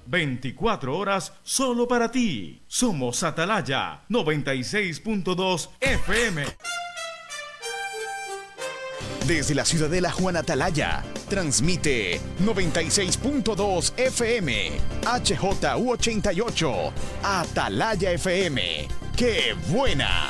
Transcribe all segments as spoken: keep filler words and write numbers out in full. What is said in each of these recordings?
veinticuatro horas solo para ti. Somos Atalaya noventa y seis punto dos F M. Desde la ciudadela Juan Atalaya, transmite noventa y seis punto dos F M, H J U ochenta y ocho, Atalaya F M. ¡Qué buena!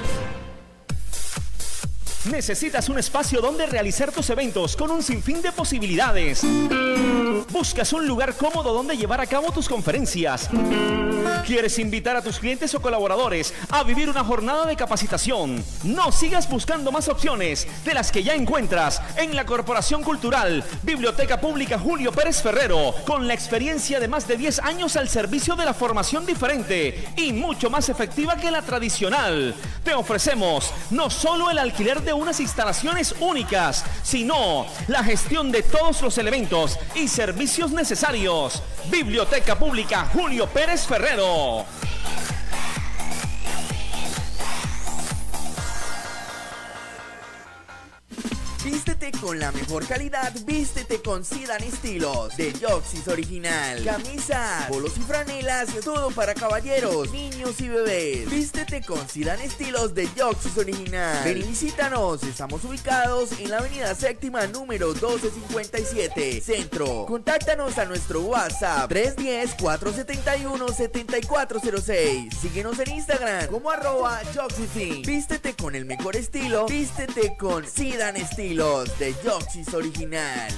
¿Necesitas un espacio donde realizar tus eventos con un sinfín de posibilidades? ¿Buscas un lugar cómodo donde llevar a cabo tus conferencias? ¿Quieres invitar a tus clientes o colaboradores a vivir una jornada de capacitación? No sigas buscando más opciones de las que ya encuentras en la Corporación Cultural Biblioteca Pública Julio Pérez Ferrero, con la experiencia de más de diez años al servicio de la formación diferente y mucho más efectiva que la tradicional. Te ofrecemos no solo el alquiler de unas instalaciones únicas, sino la gestión de todos los elementos y servicios necesarios. Biblioteca Pública Julio Pérez Ferrero. Vístete con la mejor calidad, vístete con Sidan Estilos de Yoxis Original. Camisas, polos y franelas, todo para caballeros, niños y bebés. Vístete con Sidan Estilos de Yoxis Original. Ven y visítanos, estamos ubicados en la avenida séptima número doce cincuenta y siete, Centro. Contáctanos a nuestro WhatsApp tres uno cero, cuatro siete uno, siete cuatro cero seis. Síguenos en Instagram como arroba Yoxifin. Vístete con el mejor estilo, vístete con Sidan Estilos de Yoxis Original.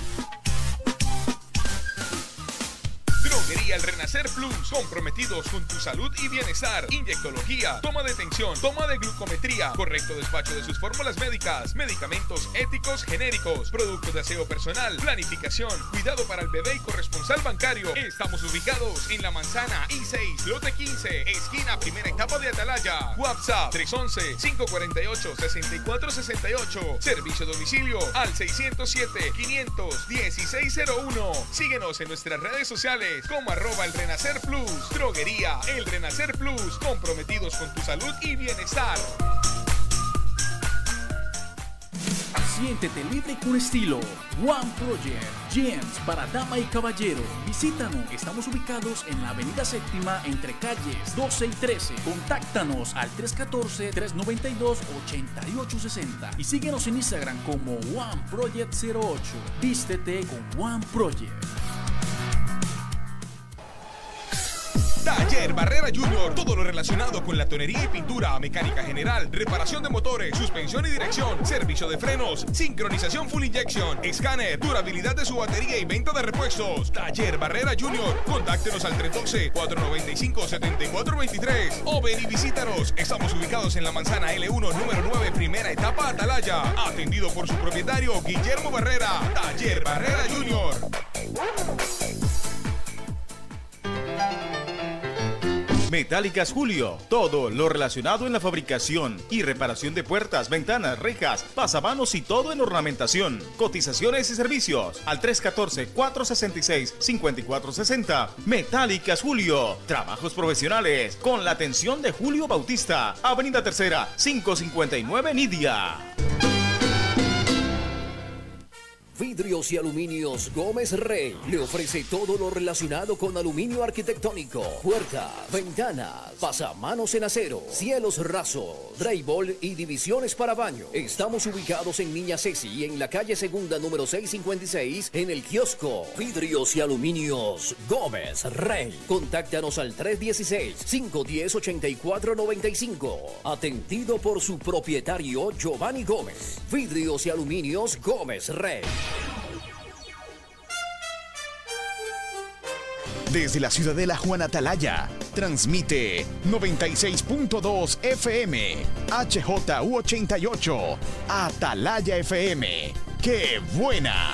Droguería El Renacer Plus, comprometidos con tu salud y bienestar. Inyectología, toma de tensión, toma de glucometría, correcto despacho de sus fórmulas médicas, medicamentos éticos genéricos, productos de aseo personal, planificación, cuidado para el bebé y corresponsal bancario. Estamos ubicados en La Manzana I seis, lote quince, esquina primera etapa de Atalaya. WhatsApp tres once, cinco cuatro ocho, seis cuatro seis ocho. Servicio a domicilio al seiscientos siete, quinientos, dieciséis cero uno. Síguenos en nuestras redes sociales como arroba El Renacer Plus. Droguería El Renacer Plus, comprometidos con tu salud y bienestar. Siéntete libre con estilo. One Project, jeans para dama y caballero. Visítanos, estamos ubicados en la avenida séptima entre calles doce y trece. Contáctanos al tres uno cuatro, tres nueve dos, ocho ocho seis cero y síguenos en Instagram como One Project cero ocho. Vístete con One Project. Taller Barrera Junior, todo lo relacionado con la tonería y pintura, mecánica general, reparación de motores, suspensión y dirección, servicio de frenos, sincronización full injection, escáner, durabilidad de su batería y venta de repuestos. Taller Barrera Junior, contáctenos al tres uno dos, cuatro nueve cinco, siete cuatro dos tres o ven y visítanos. Estamos ubicados en la Manzana L uno, número nueve, primera etapa, Atalaya. Atendido por su propietario Guillermo Barrera. Taller Barrera Junior. Metálicas Julio, todo lo relacionado en la fabricación y reparación de puertas, ventanas, rejas, pasamanos y todo en ornamentación. Cotizaciones y servicios al tres uno cuatro, cuatro seis seis, cinco cuatro seis cero. Metálicas Julio, trabajos profesionales con la atención de Julio Bautista, Avenida Tercera, quinientos cincuenta y nueve Nidia. Vidrios y Aluminios Gómez Rey le ofrece todo lo relacionado con aluminio arquitectónico, puertas, ventanas, pasamanos en acero, cielos rasos, drywall y divisiones para baño. Estamos ubicados en Niña Ceci, en la calle Segunda número seiscientos cincuenta y seis, en el kiosco Vidrios y Aluminios Gómez Rey. Contáctanos al tres uno seis, cinco uno cero, ocho cuatro nueve cinco. Atendido por su propietario Giovanni Gómez. Vidrios y Aluminios Gómez Rey. Desde la ciudadela Juan Atalaya, transmite noventa y seis punto dos F M, H J U ochenta y ocho, Atalaya F M. ¡Qué buena!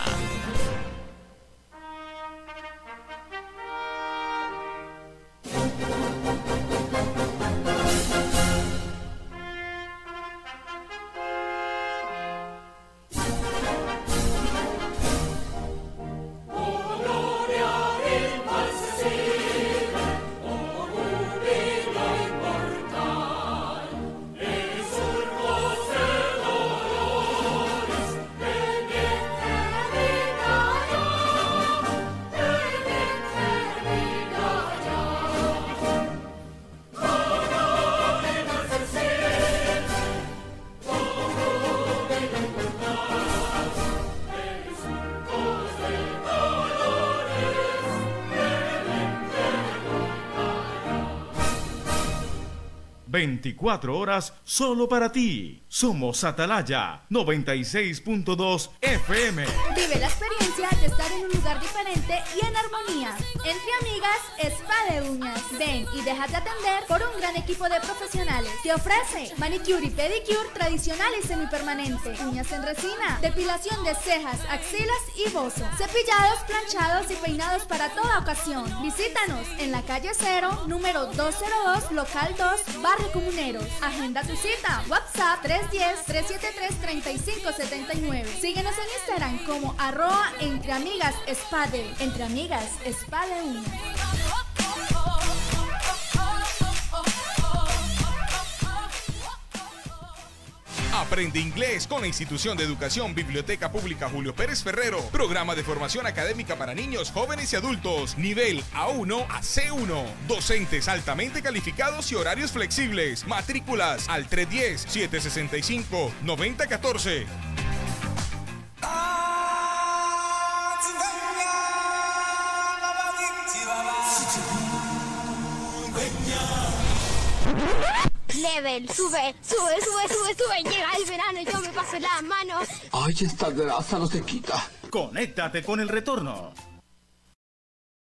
veinticuatro horas solo para ti. Somos Atalaya noventa y seis punto dos F M. Vive la experiencia de estar en un lugar diferente y en armonía. Entre amigas, spa de uñas. Ven y déjate atender por un gran equipo de profesionales. Te ofrece manicure y pedicure tradicional y semipermanente, uñas en resina, depilación de cejas, axilas y bozo, cepillados, planchados y peinados para toda ocasión. Visítanos en la calle Cero, número doscientos dos, local dos, Barrio Comuneros. Agenda tu cita. WhatsApp tres uno cero, tres siete tres, tres cinco siete nueve. Síguenos en Instagram como arroba entre amigas espade. Entre amigas espade uñas. Aprende inglés con la Institución de Educación Biblioteca Pública Julio Pérez Ferrero. Programa de formación académica para niños, jóvenes y adultos. Nivel A uno a C uno. Docentes altamente calificados y horarios flexibles. Matrículas al tres uno cero, siete seis cinco, nueve cero uno cuatro. Level, sube, sube, sube, sube, sube. Llega el verano y yo me paso las manos. Ay, esta grasa no se quita. Conéctate con el retorno.